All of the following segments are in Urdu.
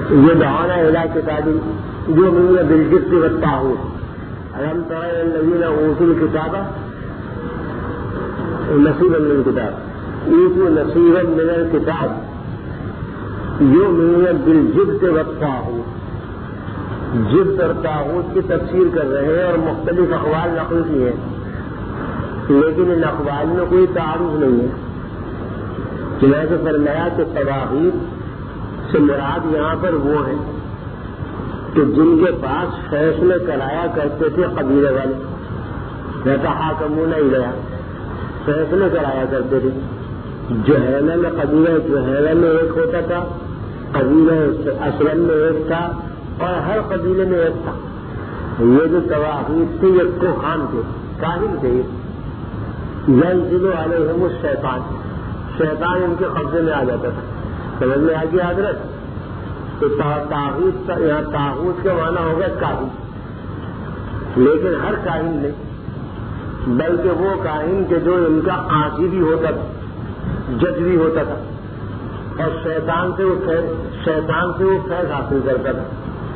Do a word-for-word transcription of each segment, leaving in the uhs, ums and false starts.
یہ دعوانا الہ کتابی جو من بالجبت والطاغوت الم تر الی الذین اوتوا الکتاب نصیبا من الکتاب اوتوا نصیبا من الکتاب یؤمنون بالجبت والطاغوت. جبت اور طاغوت کی تفسیر کر رہے ہیں اور مختلف اقوال نقل کی ہیں، لیکن ان اقوال میں کوئی تعارف نہیں ہے. چنانچہ فرمایا کہ طواغیت سے مراد یہاں پر وہ ہیں کہ جن کے پاس فیصلے کرایا کرتے تھے قبیلے والے، یتحاکمون الیہا، فیصلے کرایا کرتے تھے. جوہینہ میں قبیلہ جوہینہ میں ایک ہوتا تھا، قبیلہ اسلم میں ایک تھا، اور ہر قبیلے میں ایک تھا. یہ جو طواغیت تھے یہ کوہان تھے، کاہن تھے. ینزل علیہم الشیطان، شیطان ان کے قبضے میں آ جاتا تھا. سمجھ میں آ گیا حضرت؟ تو طاغوت یہاں طاغوت کا معنی ہوگا کاہن، لیکن ہر کاہن نہیں، بلکہ وہ کاہن کے جو ان کا قاضی بھی ہوتا تھا، جج بھی ہوتا تھا، اور شیطان سے وہ شیطان سے وہ فیض حاصل کرتا تھا.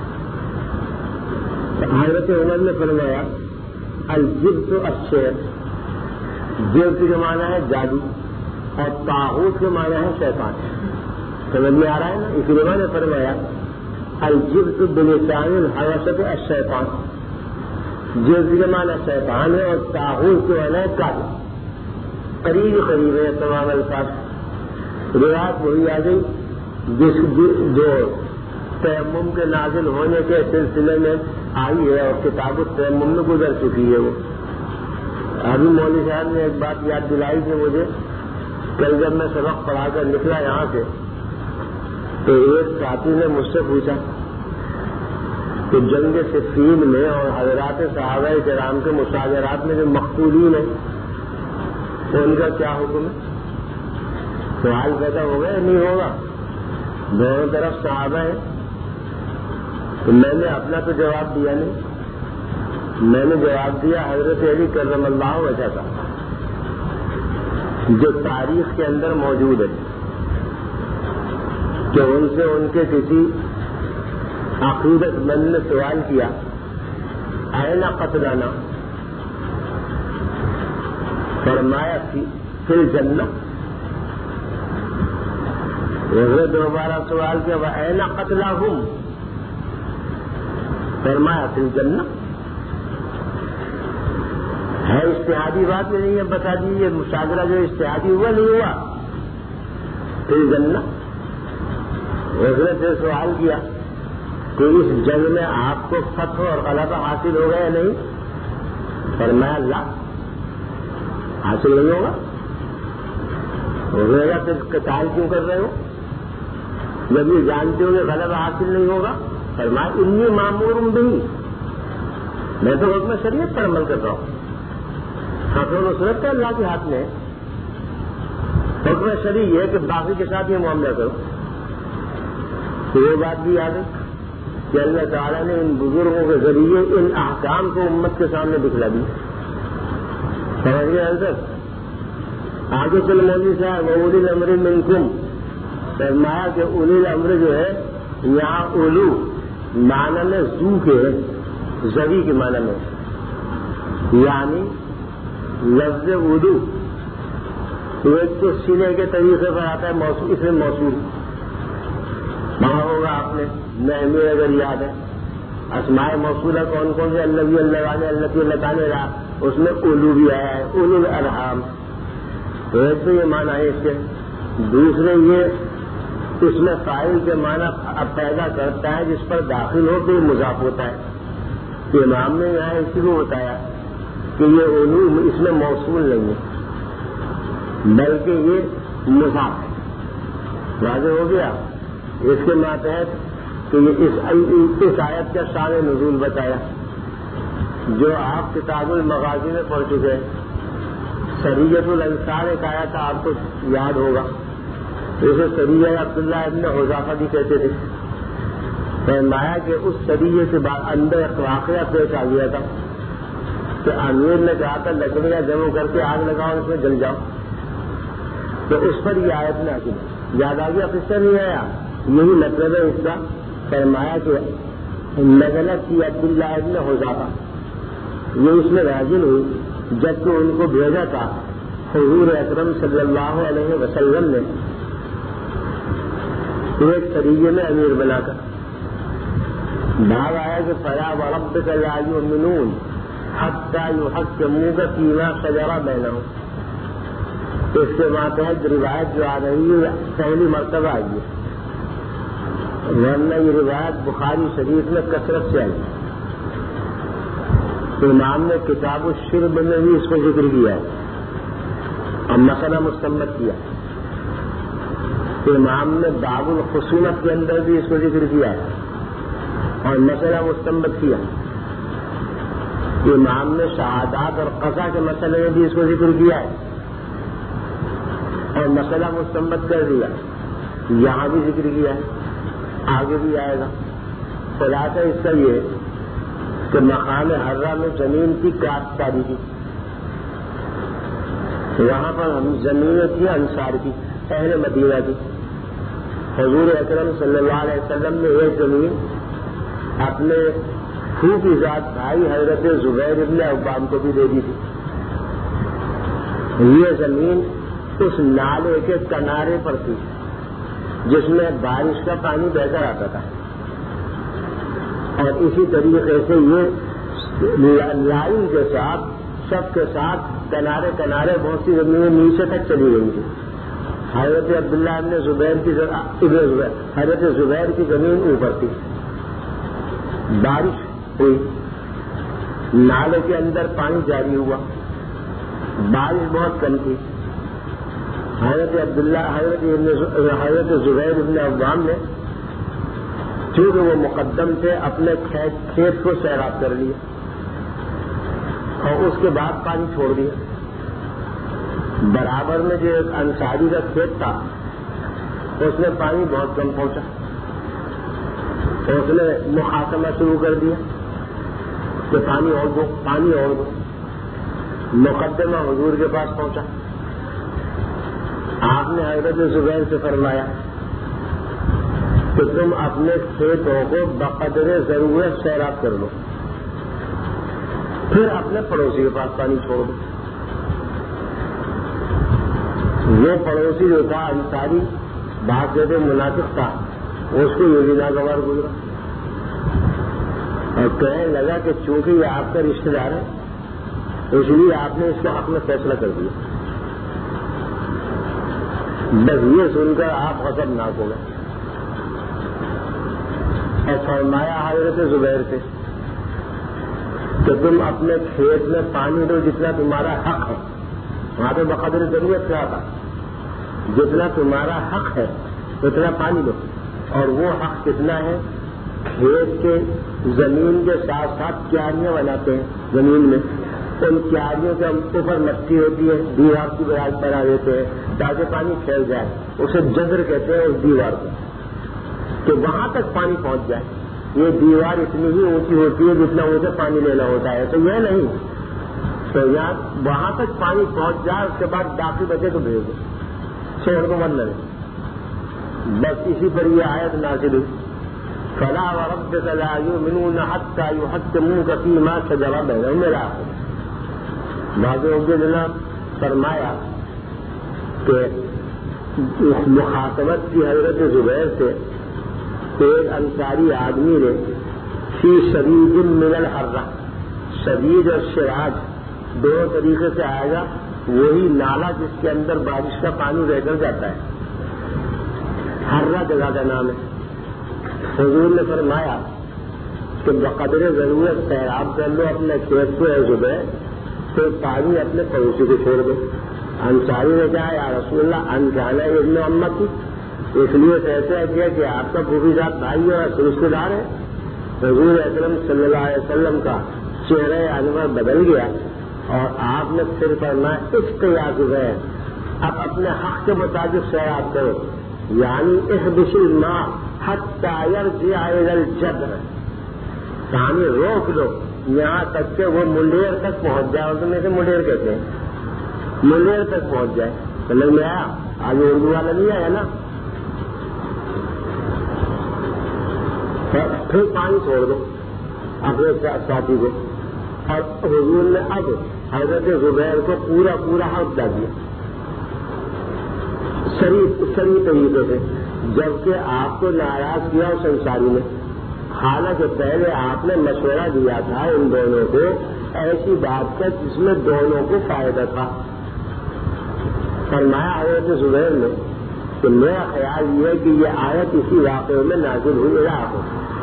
حضرت عمر نے فرمایا الجبت الشعر، جبت کا معنی ہے جادو اور طاغوت کا معنی ہے شیطان. سمجھ میں آ رہا ہے نا؟ اس لیے میں نے فرمایا الجبت بلسان الحوشۃ الشیطان، جبت کا معنی شیطان ہے اور طاغوت کا معنی ہے کاہن. قریب قریب ہے تمام الفاظ. روایت وہی آ گئی جس جو تیمم کے نازل ہونے کے سلسلے میں آئی ہے اور کتاب التیمم میں گزر چکی ہے. وہ ابھی مولوی صاحب نے ایک بات یاد دلائی تھی مجھے. کل جب میں سبق پڑھا کر نکلا یہاں سے تو ایک ساتھی نے مجھ سے پوچھا کہ جنگ صفین میں اور حضرات صحابہ کرام کے مشاجرات میں جو مقتولین ہیں تو ان کا کیا حکم ہے؟ سوال پیدا ہوگا یا نہیں ہوگا؟ دونوں طرف صحابہ ہیں. تو میں نے اپنا تو جواب دیا نہیں، میں نے جواب دیا حضرت علی کرم اللہ وجہ کا جو تاریخ کے اندر موجود ہے کہ ان سے ان کے کسی عقیدت مند نے سوال کیا این قتلنا، فرمایا فی الجنہ. دوبارہ سوال کیا وَأَيْنَ قَتْلَهُمْ، فرمایا فی الجنہ. ہے اجتہادی بات میں نہیں ہے، بتا دیجیے مشاورہ جو اجتہادی ہوا نہیں ہوا؟ فی الجنہ. حضرت سے سوال کیا کہ اس جنگ میں آپ کو فتح اور غلبہ حاصل ہوگا یا نہیں؟ فرمایا لا، حاصل نہیں ہوگا. حضرت پھر قتال کیوں کر رہے ہو جب یہ جانتے ہو کہ غلبہ حاصل نہیں ہوگا؟ فرمایا انی مامور بہی، میں تو حکم شریعت پر عمل کر رہا ہوں. فتح و نصرت تو اللہ کے ہاتھ میں ہے. حکم شریع ہے کہ باقی کے ساتھ یہ معاملہ کرو. تو یہ بات بھی یاد ہے کہ اللہ تعالیٰ نے ان بزرگوں کے ذریعے ان احکام کو امت کے سامنے دکھلا دی. سمجھ گئے حضرت؟ آگے چل مولوی صاحب اولی الامر منکم، فرمایا کہ اولی الامر جو ہے یہاں اولو معنی میں زو کے ہے، زوی کے معنی میں، یعنی لفظ اولو ایک تو سینے کے طریقے پر آتا ہے موصول، اس میں موصول وہاں ہوگا آپ نے نحوی اگر یاد ہے اسماء موصولہ کون کون سے اللہ اللہ والے اللہ کی اللہ تعالیٰ رہا، اس میں اولو بھی آیا ہے، اولو الارحام. تو ایک تو یہ معنی ہے اس کے. دوسرے یہ اس میں فاعل کے معنی اب پیدا کرتا ہے جس پر داخل ہو تو یہ مضاف ہوتا ہے. کہ امام نے یہاں اسی کو بتایا کہ یہ اولو اس میں موصول نہیں ہے بلکہ یہ مضاف ہے. واضح ہو گیا؟ اس کے ماتحت کہ یہ اس, اس آیت کا شان نزول بتایا جو آپ کتاب المغازی میں پڑھ چکے ہیں. سریۃ الانصار ایک آیا تھا، آپ کو یاد ہوگا. اسے سریہ عبداللہ ابن حذافہ بھی کہتے تھے. فرمایا کہ اس سریے کے بعد اندر ایک واقعہ پیش آ گیا تھا کہ امیر نے کہا تھا لکڑیاں جمع کر کے آگ لگاؤ اس میں جل جاؤ. تو اس پر یہ آیت نازل یاد آ گیا، قصہ نہیں آیا. یہی مطلب ہے اس کا فرمایا کہ نزلت کی عبداللہ ابن حذافہ، یہ اس میں نازل ہوئی جبکہ ان کو بھیجا تھا حضور اکرم صلی اللہ علیہ وسلم نے ایک طریقے میں امیر بنا کر۔ بھاگ آیا کہ فلا وربک لا یؤمنون حتی یحکموک فیما شجر بینہم۔ اس کے ماتحت روایت جو آ رہی ہے پہلی مرتبہ آئی ہے، ورنہ یہ روایت بخاری شریف میں کثرت سے آئی۔ امام نے کتاب الشرب میں بھی اس کو ذکر کیا ہے اور مسئلہ مستمت کیا۔ امام نے باب الخصومت کے اندر بھی اس کو ذکر کیا ہے اور مسئلہ مستمت کیا۔ امام نے شہادات اور قضا کے مسئلے میں بھی اس کو ذکر کیا ہے اور مسئلہ مستمت کر دیا، یہاں بھی ذکر کیا ہے، آگے بھی آئے گا۔ خلاصہ اس کا یہ کہ مقام حرہ میں زمین کی کاشتکاری کی، وہاں پر ہم زمین تھی انصار کی، اہل مدینہ کی۔ حضور اکرم صلی اللہ علیہ وسلم نے ایک زمین اپنے پھوپھی ذات بھائی حضرت زبیر ابن عوام کو بھی دے دی تھی۔ یہ زمین اس نالے کے کنارے پر تھی جس میں بارش کا پانی بہ کر آتا تھا، اور اسی طریقے سے یہ لائن کے ساتھ سب کے ساتھ کنارے کنارے بہت سی زمینیں نیچے تک چلی گئی تھی۔ حضرت عبداللہ ابن زبیر کی زبیر حضرت زبیر کی زمین اوپر تھی۔ بارش ہوئی، نالے کے اندر پانی جاری ہوا، بارش بہت کم تھی۔ حضرت عبداللہ حضرت حضرت زبیر ابن عوام نے چونکہ وہ مقدم تھے اپنے کھیت کو سیراب کر لیا اور اس کے بعد پانی چھوڑ دیا۔ برابر میں جو ایک انصاری کا کھیت تھا اس میں پانی بہت کم پہنچا، اس نے محاکمہ شروع کر دیا کہ پانی اور دو پانی اور دو۔ مقدمہ حضور کے پاس پہنچا، آپ نے حضرت زبیر سے فرمایا کہ تم اپنے کھیتوں کو بقدر ضرورت سیراب کر لو، پھر اپنے پڑوسی کے پاس پانی چھوڑ دو۔ وہ پڑوسی جو تھا انصاری بات کہتے منافق تھا، اس کو یہ بھی ناگوار گزرا اور کہنے لگا کہ چونکہ یہ آپ کا رشتے دار ہے اس لیے آپ نے اس کے حق میں فیصلہ کر دیا۔ بس یہ سن کر آپ غضبناک ہو گئے اور فرمایا حضرت زبیر سے کہ تم اپنے کھیت میں پانی دو جتنا تمہارا حق ہے۔ وہاں پہ بقدر ضرورت کیا تھا، جتنا تمہارا حق ہے اتنا پانی دو۔ اور وہ حق کتنا ہے؟ کھیت کے زمین کے ساتھ ساتھ کیاریاں بناتے ہیں زمین میں، ان کیاریوں کے اوپر مٹی ہوتی ہے، دیوار کی براج بنا دیتے ہیں تاکہ پانی پھیل جائے، اسے جذر کہتے ہیں اس دیوار کو، کہ وہاں تک پانی پہنچ جائے۔ یہ دیوار اتنی ہی اونچی ہوتی ہے جتنا اونچا پانی لینا ہوتا ہے، تو یہ نہیں، تو یہاں وہاں تک پانی پہنچ جائے، اس کے بعد باقی بچے تو بھیج دو، چھوڑ کو مت لگے۔ بس اسی پر یہ آیت نازل ہوئی، فلا وربک لا یؤمنون حتی یحکموک فیما شجر بینہم الى آخر۔ بعض نے فرمایا کہ مخاطبت کی حضرت زبیر سے ایک انصاری آدمی نے فی شدید من الحرہ، شدید اور شراج دونوں طریقے سے آئے گا، وہی نالا جس کے اندر بارش کا پانی رہ کر جاتا ہے، حرہ جگہ کا نام ہے۔ حضور نے فرمایا کہ بقدر ضرورت سیراب کر لو اپنے کھیت کو اے زبیر، پھر پانی اپنے پڑوسی کو چھوڑ دو۔ انصاری نے کہا یا رسول اللہ انجانا ابن امتی، اس لیے کہتے ہیں کیا کہ آپ کا پھوپھی ذات بھائی اور رشتے دار ہے۔ حضور اکرم صلی اللہ علیہ وسلم کا چہرہ انور بدل گیا اور آپ نے پھر فرمایا اختیار زبیر، اب اپنے حق کے مطابق سیراب کرو، یعنی احبس الماء حتی یرجع الی الجدر، پانی روک دو یہاں تک کہ وہ منڈیر تک پہنچ جائے، اور تم اسے منڈیر کہتے ہیں، منڈیر تک پہنچ جائے۔ سمجھ میں آیا؟ آگے اردو والا نہیں آیا نا؟ پھر پانی چھوڑ دو اپنے ساتھی کو. اور حضور نے اب حضرت زبیر کو پورا پورا حق دے دیا صحیح صحیح طریقے سے، جبکہ آپ کو ناراض کیا اس انصاری نے، حالانکہ پہلے آپ نے مشورہ دیا تھا ان دونوں کو ایسی بات کا جس میں دونوں کو فائدہ تھا. فرمایا حضرت زبیر نے کہ میرا خیال یہ ہے کہ یہ آیت اسی واقعے میں نازل ہوئی ہے. آپ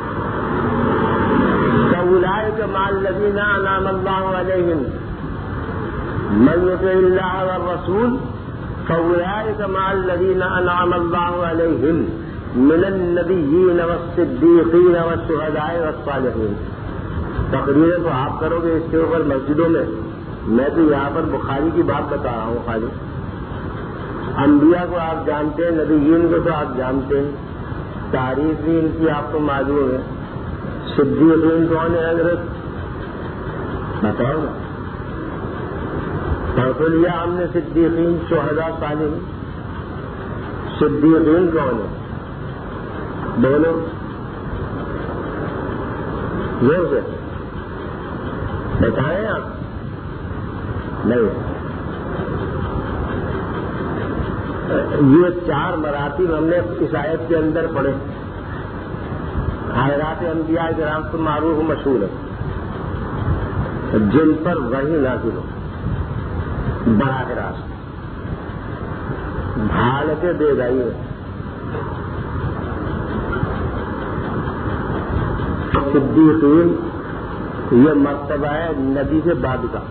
فَأُولَٰئِكَ مَعَ الَّذِينَ أَنْعَمَ اللَّهُ عَلَيْهِمْ مَن يُطِعِ اللَّهَ وَالرَّسُولَ فَأُولَٰئِكَ مَعَ الَّذِينَ أَنْعَمَ اللَّهُ عَلَيْهِمْ مِنَ النَّبِيِّينَ وَالصِّدِّيقِينَ وَالشُّهَدَاءِ وَالصَّالِحِينَ. تقریر تو آپ کرو گے اس کے اوپر مسجدوں میں، میں تو یہاں پر بخاری کی بات بتا رہا ہوں. خالی انبیاء کو آپ جانتے ہیں، نبیین کو تو آپ جانتے ہیں، تعریف بھی ان کی آپ کو معلوم ہے. صدیقین کون ہے حضرت؟ بتاؤ نا. پڑھ لیا ہم نے صدیقین شہداء صالحین. صدیقین کون ہے؟ بولو زور سے بتائیں آپ. نہیں، یہ چار مراتب ہم نے اس آیت کے اندر پڑھے. حضرات انبیاء کرام تو معروف و مشہور ہے، جن پر وحی نازل ہو براہ راست بھال کے دے گئی ہے. صدیقین یہ مرتبہ ہے نبی سے بعد کا.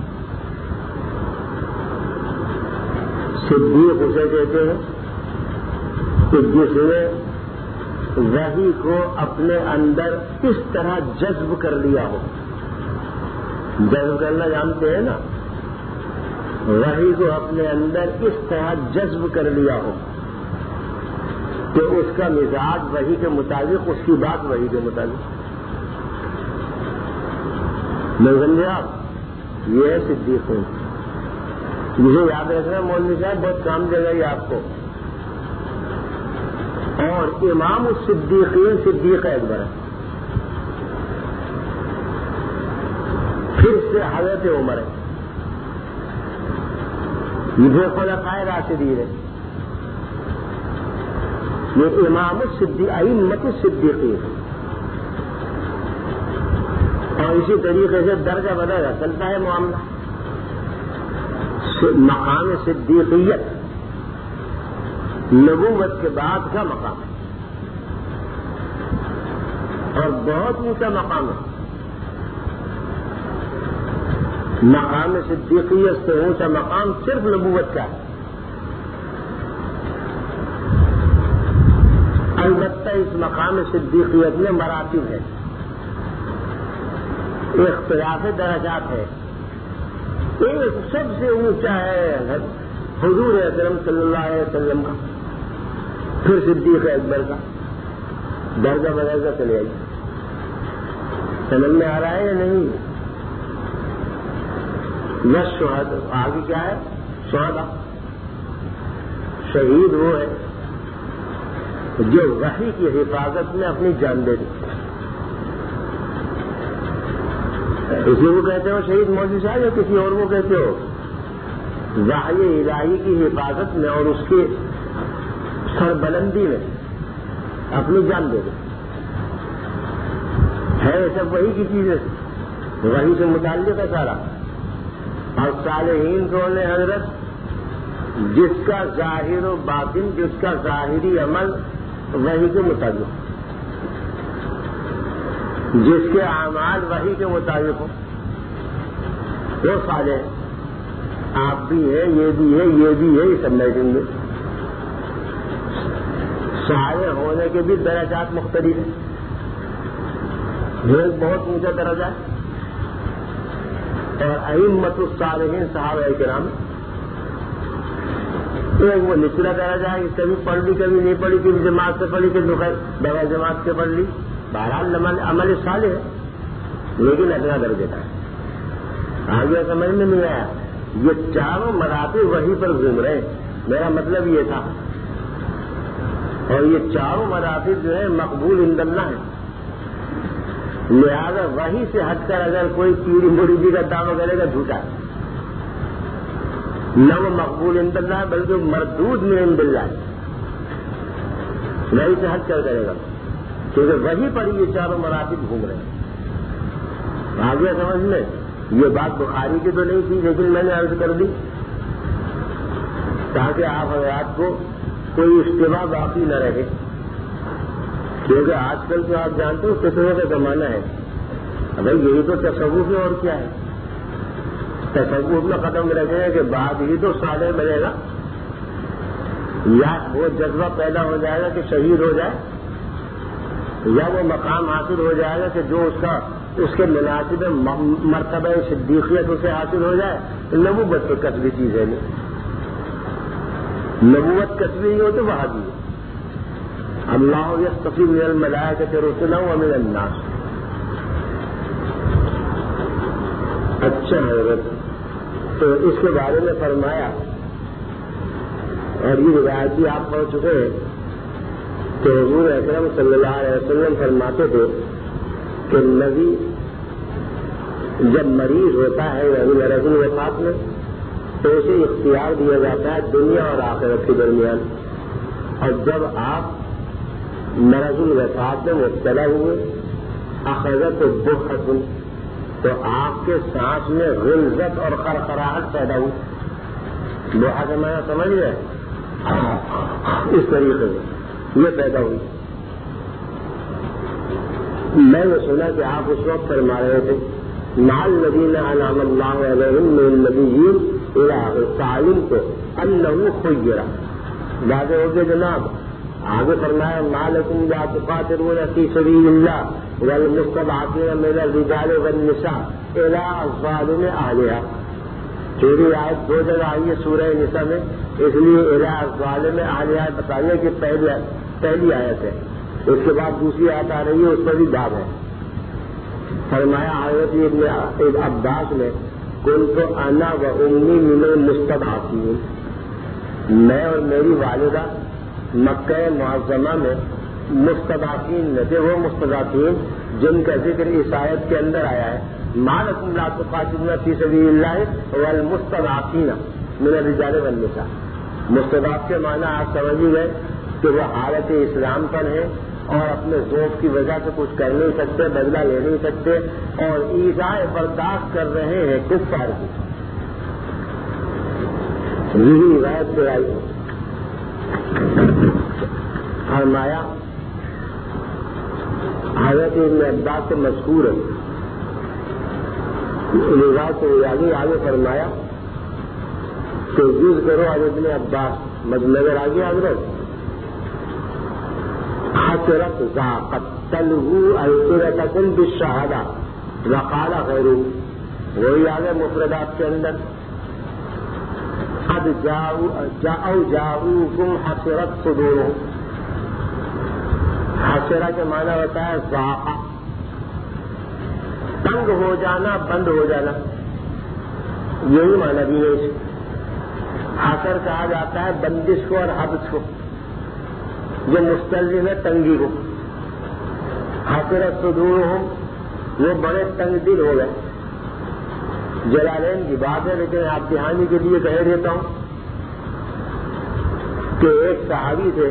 صدیق اسے کہتے ہیں کہ جس نے وحی کو اپنے اندر اس طرح جذب کر لیا ہو. جذب کرنا جانتے ہیں نا، وحی کو اپنے اندر اس طرح جذب کر لیا ہو کہ اس کا مزاج وحی کے مطابق، اس کی بات وحی کے مطابق. نہیں سمجھے آپ؟ یہ ہے صدیقین. مجھے یاد رکھنا مولوی صاحب، بہت کام دے گا یہ آپ کو. اور امام الصدیقین صدیق اکبر ہے. پھر سے حضرت عمر ہے. یہ خلفائے راشدین ہے. یہ امام الصدیق ائمۃ الصدیقین ہے. اور اسی طریقے سے درجہ بدل چلتا ہے معاملہ. مقام صدیقیت نبوت کے بعد کا مقام ہے اور بہت اونچا مقام ہے. مقام صدیقیت سے اونچا مقام صرف نبوت کا ہے. البتہ اس مقام صدیقیت میں مراتب ہے، اختلاف درجات ہے. ایک سب سے اونچا ہے حضور اکرم صلی اللہ علیہ وسلم کا، پھر صدیق اکبر کا. درجہ بدرجہ چلے آئیے. سمجھ میں آ رہا ہے یا نہیں؟ یس شہد آگے کیا ہے؟ شہدا. شہید وہ ہے جو وحی کی حفاظت میں اپنی جان دے دی. اسی کو کہتے ہو شہید مولوی صاحب یا کسی اور کو کہتے ہو؟ وحی الہی کی حفاظت میں اور اس کی سربلندی میں اپنی جان دے دے. ہے سب وہی کی چیزیں، وہی سے متعلق ہے سارا. اور صالحین کون ہے حضرت؟ جس کا ظاہر و باطن، جس کا ظاہری عمل وحی کے مطابق، جس کے اعمال وحی کے مطابق ہو، وہ صالح ہے. آپ بھی ہیں، یہ بھی ہے، یہ بھی ہے، یہ سب بیٹھیں گے. صالح ہونے کے بھی درجات مختلف ہیں. ایک بہت اونچا درجہ ہے اور ائمۃ الصالحین صحابہ کرام. ایک وہ نچلا درجہ ہے، کبھی پڑھ لی کبھی نہیں پڑھی، کبھی جماعت سے پڑھی کبھی بغیر جماعت سے پڑھ لی. بہرحال عمل صالح ہے لیکن اگلا درجے کا ہے. آگے سمجھ میں نہیں آیا. یہ چاروں مراتب وہی پر گھوم رہے ہیں، میرا مطلب یہ تھا. اور یہ چاروں مراتب جو ہے مقبول عند اللہ ہے. لہذا وہی سے ہٹ کر اگر کوئی پیری مریدی کا دعویٰ کرے گا جھوٹا ہے، نہ وہ مقبول عند اللہ بلکہ مردود من عند اللہ، وہی سے ہٹ کر کرے گا، کیونکہ وہی پر یہ چاروں مراتب گھوم رہے ہیں۔ آگے سمجھ میں یہ بات بخاری کی تو نہیں تھی، لیکن میں نے عرض کر دی تاکہ آپ حضرات کو کوئی اشتباہ باقی نہ رہے، کیونکہ آج کل تو آپ جانتے ہو فتنوں کا زمانہ ہے۔ بھائی یہی تو تصوف ہے، اور کیا ہے؟ تصوف میں ختم رکھے کہ بعد ہی تو صالح بنے گا، یا وہ جذبہ پیدا ہو جائے گا کہ شہید ہو جائے، یا وہ مقام حاصل ہو جائے گا کہ جو اس کا اس کے مناسب مرتبہ صدیقیت اسے حاصل ہو جائے۔ نبوت تو کسبی چیز ہے نہیں، نبوت کسبی ہی ہو تو وہاں بھی اللہ یصطفی من الملائکۃ رسلا ومن الناس۔ اچھا حضرت، تو اس کے بارے میں فرمایا، اور یہ روایت بھی آپ پڑھ چکے ہیں کہ حضور اکرم صلی اللہ علیہ وسلم فرماتے تھے کہ نبی جب مریض ہوتا ہے یعنی مرض الوفات میں تو اسے اختیار دیا جاتا ہے دنیا اور آخرت کے درمیان، اور جب آپ مرض الوفات میں مبتلا ہوئے اخذت بخت تو آپ کے سانس میں غلظت اور خرخراہٹ پیدا ہوئی۔ بخت کا معنی سمجھ گئے؟ اس طریقے سے یہ پیدا ہوئی۔ میں نے سنا کہ آپ اس وقت فرما رہے تھے مع الذین انعم اللہ علیہم من النبیین الی تعلیم کو انہ خیر، واضح ہو گیا جناب۔ آگے فرمایا ما لکم لا تقاتلون فی سبیل اللہ والمستضعفین من الرجال والنساء الی الظالم اہلہا۔ چوری آیت دو جگہ آئی ہے سورہ نساء میں، اس لیے الی الظالم اہلہا بتائیے کہ پہلی پہلی آیت ہے، اس کے بعد دوسری آیت آ رہی ہے، اس پر بھی باب ہے۔ فرمایا حضرت ابن عباس نے کنت انا و امی من المستضعفین، میں اور میری والدہ مکہ معظمہ میں مستضعفین میں تھے، وہ مستضعفین جن کا ذکر اس آیت کے اندر آیا ہے ما لکم لا تقاتلون فی سبیل اللہ والمستضعفین من الرجال والنساء۔ مستضعف کے معنی آپ سمجھ ہی گئے کہ وہ حالت اسلام پر ہے اور اپنے ذوق کی وجہ سے کچھ کر نہیں سکتے، بدلہ لے نہیں سکتے، اور ایذائے برداشت کر رہے ہیں کفار کی۔ یہی روایت سے آئی فرمایا حضرت ابن عباس سے مذکور ہے، روایت سے آگے آگے فرمایا کہ یوز کرو حضرت ابن عباس نظر آگے حضرت حسرت ذاقت تلو السرتکم بالشہادہ وقال غیرہ، وہی آگے مفردات کے اندر قد جاؤ جاؤکم حسرت صدورہم، حسرہ کے معنی ہوتا ہے ذاقہ، تنگ ہو جانا، بند ہو جانا، یہی معنی بھی ہے۔ حسر کہا جاتا ہے بندش کو اور حبس کو، جو مستلزم ہے تنگی کو۔ حسرت صدورہم، وہ بڑے تنگ دل ہو گئے۔ جلالین کی بات ہے، لیکن آپ دہانی کے لیے کہہ دیتا ہوں کہ ایک صحابی تھے،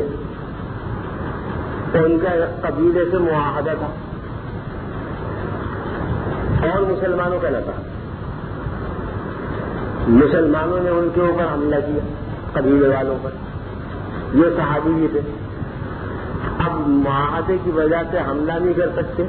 ان کا ایک قبیلے سے معاہدہ تھا اور مسلمانوں کا نہ تھا۔ مسلمانوں نے ان کے اوپر حملہ کیا، قبیلے والوں پر، یہ صحابی بھی تھے۔ اب معاہدے کی وجہ سے حملہ نہیں کر سکتے،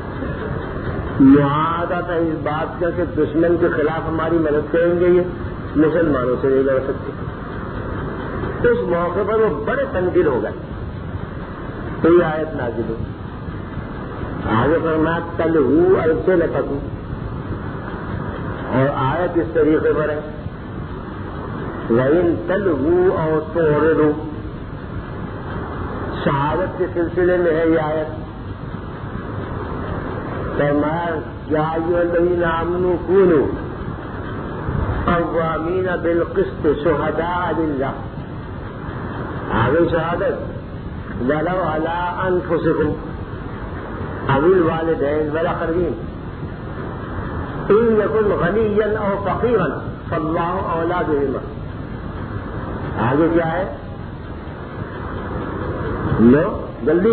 معاہدہ تھا اس بات کا کہ دشمن کے خلاف ہماری مدد کریں گے، یہ مسلمانوں سے نہیں لڑ سکتے۔ اس موقع پر وہ بڑے تنگل ہو گئے، تو یہ آیت نازل ہو۔ آگے فرمایا تلہو ایسے لپکو، اور آیت اس طریقے پر ہے وَإِن تَلْوُوا أَوْ تُعْرِضُوا، شہادت کے سلسلے میں ہے یہ آیت۔ فرمایا یا ایھا الذین آمنوا کونوا قوامین بالقسط شہداء للہ، آگے شہادت ولو علی انفسکم، اویل والدین والاقربین ان یکن غنیا او فقیرا فاللہ اولی بہما. آگے کیا ہے؟ لو جلدی.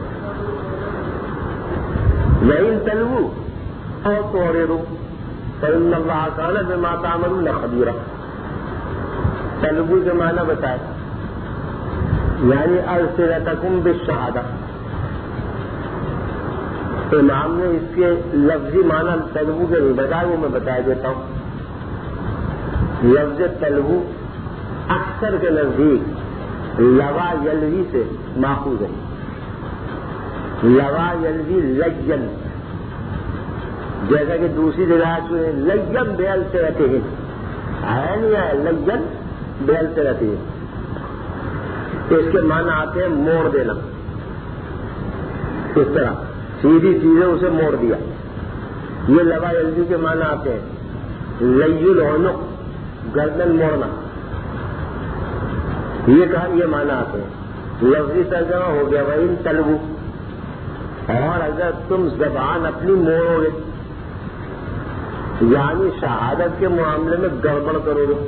وَإِن تَلْوُوا أَوْ تُعْرِضُوا فَإِنَّ اللَّهَ كَانَ بِمَا تَعْمَلُونَ خَبِيرًا. تلوو کے معنی بتائے یعنی أَلْسِنَتَكُمْ بِالشَّهَادَةِ. امام نے اس کے لفظی معنی تلوو کے نہیں بتایا، وہ میں بتا دیتا ہوں. لفظ تلوو اکثر کے نزدیک لوا یلوی سے ماخوذ ہے. لوا یلوی لین، جیسا کہ دوسری روایت میں لین بیل سے رہتے ہیں، ہے نہیں ہے لین بیل سے رہتے ہیں. اس کے معنی آتے ہیں موڑ دینا. اس طرح سیدھی چیزیں اسے موڑ دیا. یہ لوا یلوی کے معنی آتے ہیں. لی العنق گردن موڑنا، یہ کہا یہ معنی آتے ہیں. لفظی ترجمہ ہو گیا وَإِن تَلْوُوا، اور اگر تم زبان اپنی موڑو گے یعنی شہادت کے معاملے میں گڑبڑ کرو گے.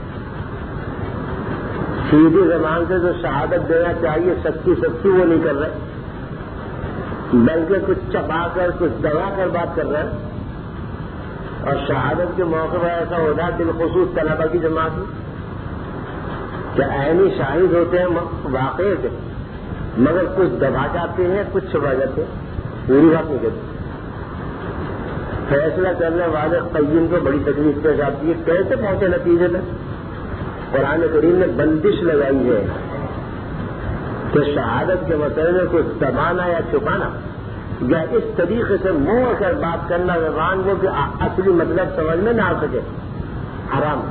سیدھی زبان سے جو شہادت دینا چاہیے سچی سچی وہ نہیں کر رہے، بلکہ کچھ چبا کر کچھ دبا کر بات کر رہے ہیں. اور شہادت کے موقع پر ایسا ہوتا ہے بالخصوص طلبہ کی جماعت میں کہ عینی شاہد ہوتے ہیں واقعے سے، مگر کچھ دبا جاتے ہیں کچھ چھپا جاتے ہیں، پوری بات نہیں کرتے. فیصلہ کرنے والے قیم کو بڑی تکلیف پیش آتی ہے. کیسے پہنچے نتیجے میں؟ قرآن کریم نے بندش لگائی ہے کہ شہادت کے مسئلے میں کچھ دبانا یا چھپانا یا اس طریقے سے موڑ کر بات کرنا زبان کو کہ اصلی مطلب سمجھ میں نہ آ سکے، حرام.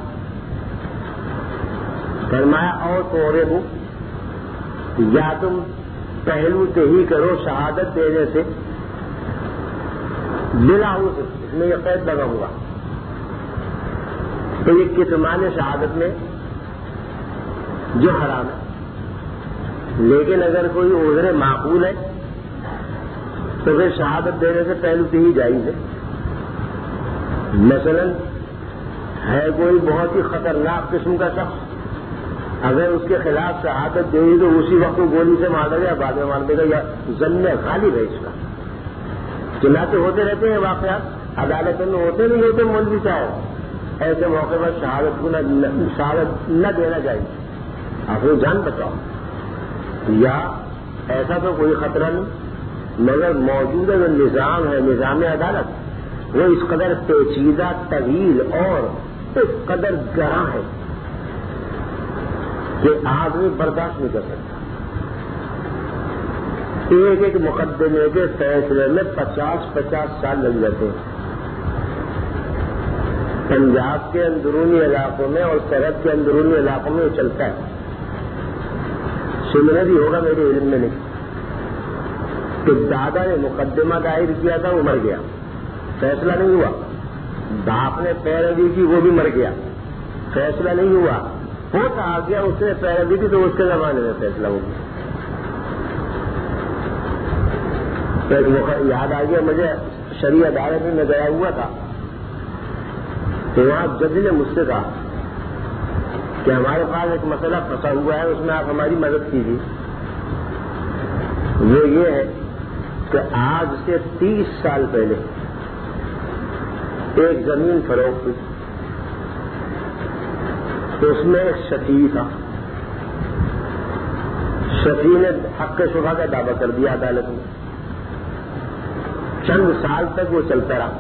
فرمایا اور توڑے ہو، یا تم پہلو سے ہی کرو شہادت دینے سے بلا ہو سے، اس میں یہ قید لگا ہوا. تو یہ کتمان شہادت میں جو حرام ہے. لیکن اگر کوئی عذر معقول ہے تو پھر شہادت دینے سے پہلو سے ہی جائز ہے. مثلا ہے کوئی بہت ہی خطرناک قسم کا شخص، اگر اس کے خلاف شہادت دے تو اسی وقت گولی سے مار دے گا، بعد میں مار دے گا، یا ضمن غالب ہے اس کا. چنانچہ ہوتے رہتے ہیں واقعات، عدالتوں میں ہوتے نہیں ہوتے مولوی صاحب. ایسے موقع پر شہادت کو نہ شہادت نہ دینا چاہیے. اپنی جان بچاؤ. یا ایسا تو کوئی خطرہ نہیں، مگر موجودہ جو نظام ہے نظام عدالت وہ اس قدر پیچیدہ طویل اور اس قدر گراں ہے کہ آدمی برداشت نہیں کر سکتا. ایک ایک مقدمے کے فیصلے میں پچاس پچاس سال لگ جاتے ہیں. پنجاب کے اندرونی علاقوں میں اور سرحد کے اندرونی علاقوں میں وہ چلتا ہے. سننے بھی ہوگا میرے علم میں نہیں کہ دادا نے مقدمہ دائر کیا تھا، وہ مر گیا، فیصلہ نہیں ہوا. باپ نے پیروی کی، وہ بھی مر گیا، فیصلہ نہیں ہوا. ہوتا آ گیا اس نے پیروی کی تو اس کے زمانے میں فیصلہ ہو گیا. ایک موقع یاد آ گیا مجھے، شرعی عدالت میں میں گیا ہوا تھا تو وہاں جج نے مجھ سے کہا کہ ہمارے پاس ایک مسئلہ پھنسا ہوا ہے، اس میں آپ ہماری مدد کیجیے. وہ یہ ہے کہ آج سے تیس سال پہلے ایک زمین فروخت ہوئی، اس میں ایک شفیع تھا. شفیع نے حق شبہ کا دعویٰ کر دیا عدالت میں. چند سال تک وہ چلتا رہا.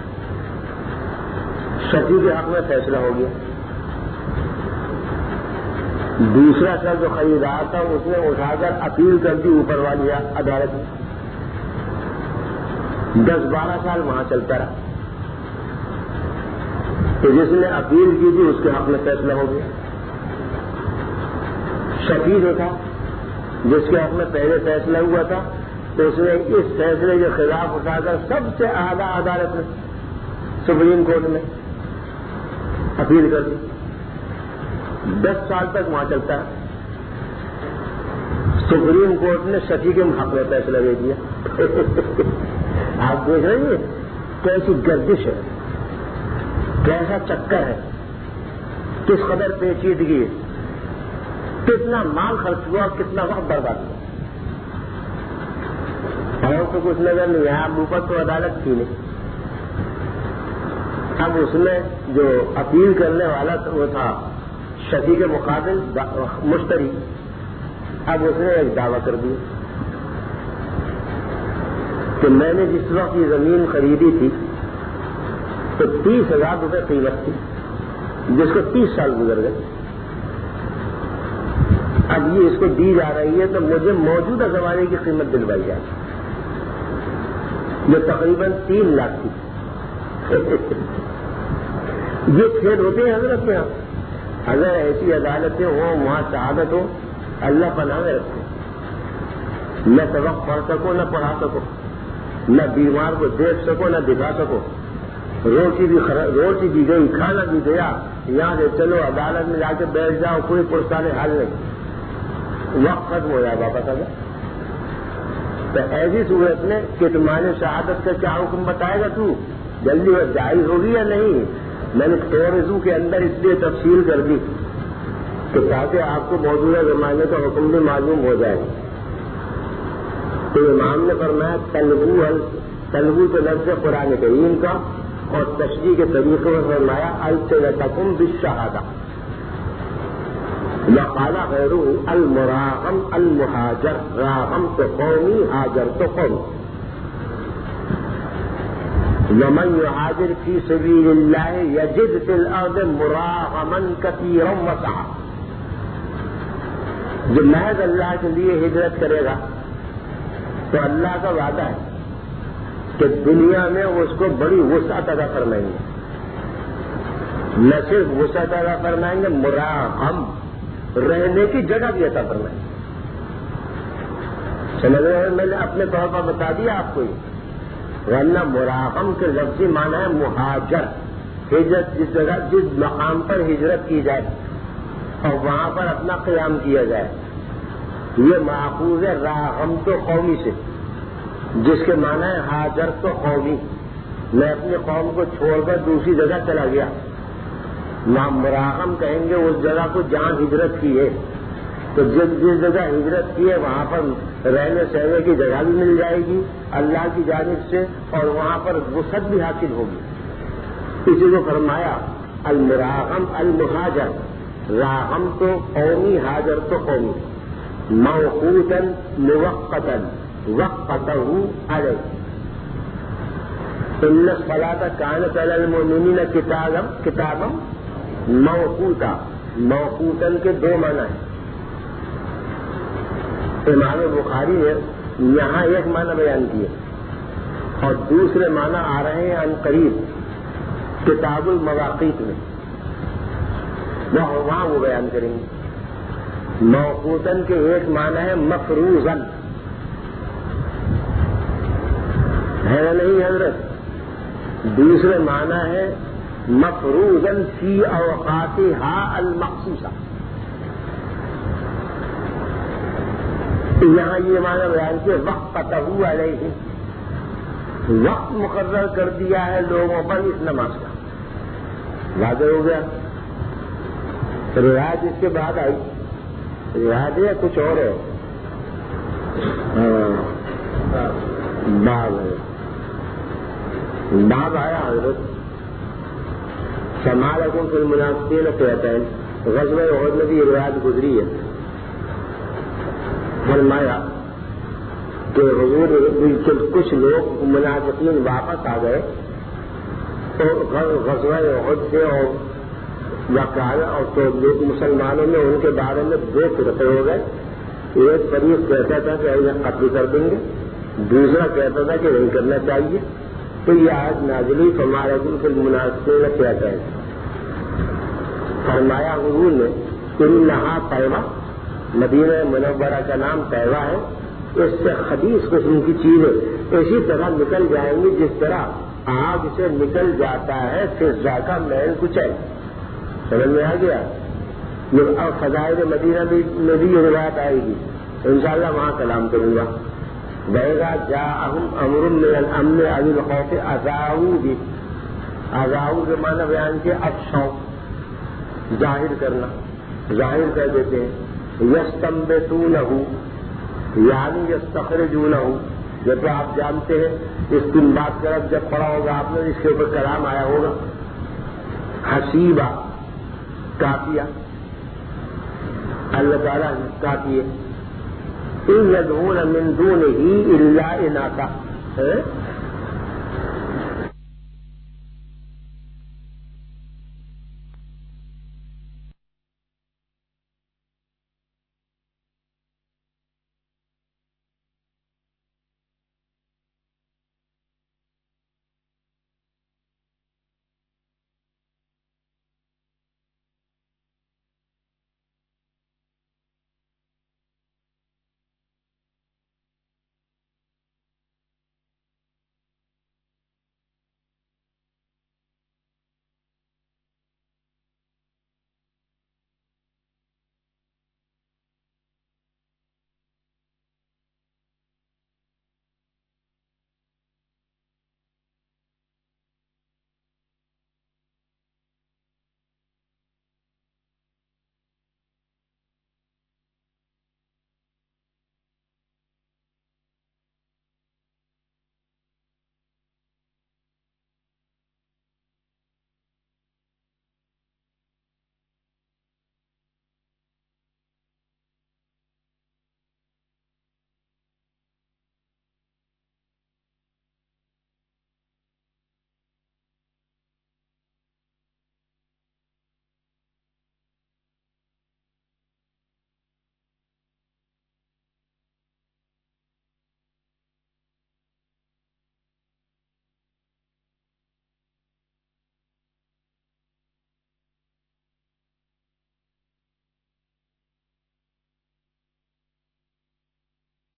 شفیع کے حق میں فیصلہ ہو گیا. دوسرا شخص جو خریدار تھا اس نے اٹھا کر اپیل کر دی اوپر والی عدالت میں. دس بارہ سال وہاں چلتا رہا. تو جس نے اپیل کی تھی اس کے حق میں فیصلہ ہو گیا. شفیع جو تھا جس کے حق میں پہلے فیصلہ ہوا تھا تو اس نے اس فیصلے کے خلاف اٹھا کر سب سے اعلیٰ عدالت میں سپریم کورٹ میں اپیل کر دی. دس سال تک وہاں چلتا ہے. سپریم کورٹ نے شفیع کے حق میں فیصلہ دے دیا. آپ دیکھ رہے ہیں کیسی گردش ہے, کیسا چکر ہے, کس قدر پیچیدگی ہے, کتنا مال خرچ ہوا اور کتنا وقت برباد ہوا. اور تو کچھ نظر نہیں ہے. اب اوپر تو عدالت تھی نہیں. اب اس میں جو اپیل کرنے والا وہ تھا شفیع کے مقابل مشتری, اب اس نے ایک دعویٰ کر دیا کہ میں نے جس وقت یہ زمین خریدی تھی تو تیس ہزار روپے قیمت تھی, جس کو تیس سال گزر گئے. اب یہ اس کو دی جا رہی ہے تو مجھے موجودہ زمانے کی قیمت دلوائی جائے, جو تقریباً تین لاکھ تھی. یہ کھیل ہوتے ہیں حضرت میں. اگر ایسی عدالتیں ہوں, وہاں شہادت ہو, اللہ پناہ میں رکھے. نہ سبق پڑھ سکو نہ پڑھا سکو, نہ بیمار کو دیکھ سکو نہ دکھا سکو. روٹی بھی روٹی بھی گئی, کھانا بھی گیا, یہاں سے چلو عدالت میں جا کے بیٹھ جاؤ, کوئی پرسان حل نہیں, وقت ختم ہو جائے واپس آ جائے. تو ایسی صورت میں کہ تمہارے شہادت کا کیا حکم بتائے گا تو, جلدی وہ جائز ہوگی یا نہیں. میں نے توڑزو کے اندر اس لیے تفصیل کر دی کہ تاکہ آپ کو موجودہ زمانے کا حکم بھی معلوم ہو جائے. تو امام نے فرمایا تلبو تلبو کے لفظ قرآن کریم کا, اور تشریح کے طریقے میں فرمایا السنتکم بالشہادہ. وقال غیرہ المراغم المہاجر, راغم تو قومی, حاجر تو قومی. ومن يهاجر في سبيل الله يجد في الارض مراغما كثيرا وسعا. جو محض اللہ کے لیے ہجرت کرے گا تو اللہ کا وعدہ ہے کہ دنیا میں اس کو بڑی وسعت عطا فرمائیں گے. نہ صرف وسعت عطا فرمائیں گے, مراغم رہنے کی جگہ بھی عطا فرمائیں گے. سمجھ رہے ہیں, میں نے اپنے طور پر بتا دیا آپ کو یہ. ورنہ مراغم کے لفظی معنی ہے مہاجر, ہجرت جس جگہ جس مقام پر ہجرت کی جائے اور وہاں پر اپنا قیام کیا جائے. یہ ماخوذ ہے راغم تو قومی سے, جس کے معنی ہے حاجر تو قومی, میں اپنی قوم کو چھوڑ کر دوسری جگہ چلا گیا. مراغم کہیں گے اس جگہ کو جہاں ہجرت کی ہے. تو جس جس جگہ ہجرت کی ہے وہاں پر رہنے سہنے کی جگہ بھی مل جائے گی اللہ کی جانب سے, اور وہاں پر وسعت بھی حاصل ہوگی. اسی کو فرمایا المراغم المہاجر, راغم تو قومی, حاجر تو قومی. موقوتا موقتا وقتہ علیہ. ان الصلاۃ کانت علی المؤمنین کتابا موقوتا. موقوتاً کے دو معنی ہیں. امام بخاری نے یہاں ایک معنی بیان کیے اور دوسرے معنی آ رہے ہیں عن قریب کتاب المواقیت میں, وہاں وہ بیان کریں گے. موقوتاً کے ایک معنی ہے مفروضاً, ہے یا نہیں حضرت؟ دوسرے معنی ہے مفروضاً فی اوقاتہا المخصوصہ. یہاں یہ معنی بیان کیا وقتہ علیہ, وقت مقرر کر دیا ہے لوگوں پر اس نماز کا. واضح ہو گیا. روایت اس کے بعد آئی, روایت ہے کچھ اور ہے, باب ہے, باب آیا حضرت سمالکم فی المنافقین فئتین. غزوہ احد میں بھی یہ روایت گزری ہے. فرمایا کہ حضور کچھ لوگ منافقین واپس آ گئے تو غزوہ احد سے اور وقال اور تو لوگ مسلمانوں میں ان کے بارے میں دو فرقے ہو گئے. ایک فریق کہتا تھا کہ انہیں قتل کر دیں گے, دوسرا کہتا تھا کہ نہیں کرنا چاہیے. تو یہ آج نازلی فمالکم فی المنافقین فئتین. فرمایا حضور نے انہا طیبہ, مدینہ منورہ کا نام طیبہ ہے, اس سے خبیث قسم کی چیزیں اسی طرح نکل جائیں گی جس طرح آگ سے نکل جاتا ہے فضہ کا میل کچل. سمجھ میں آ گیا؟ اور فضائل مدینہ میں بھی یہ روایت آئے گی. انشاءاللہ وہاں کلام کروں گا. وَإِذَا جَاءَهُمْ أَمْرٌ مِّنَ الْأَمْنِ أَوِ الْخَوْفِ أَذَاعُوا بِهِ. اذاعوا کے معنی بیان کیا افشاؤ، ظاہر کرنا، ظاہر کر دیتے ہیں. یستنبطونہ یعنی یستخرجونہ، جب تو آپ جانتے ہیں استنباط کا لفظ جب پڑھا ہوگا آپ نے اس کے اوپر کلام آیا ہوگا. حسیبہ کافیہ، اللہ تعالیٰ کافی ہے. ان یدعون من دونہ الا اناثا،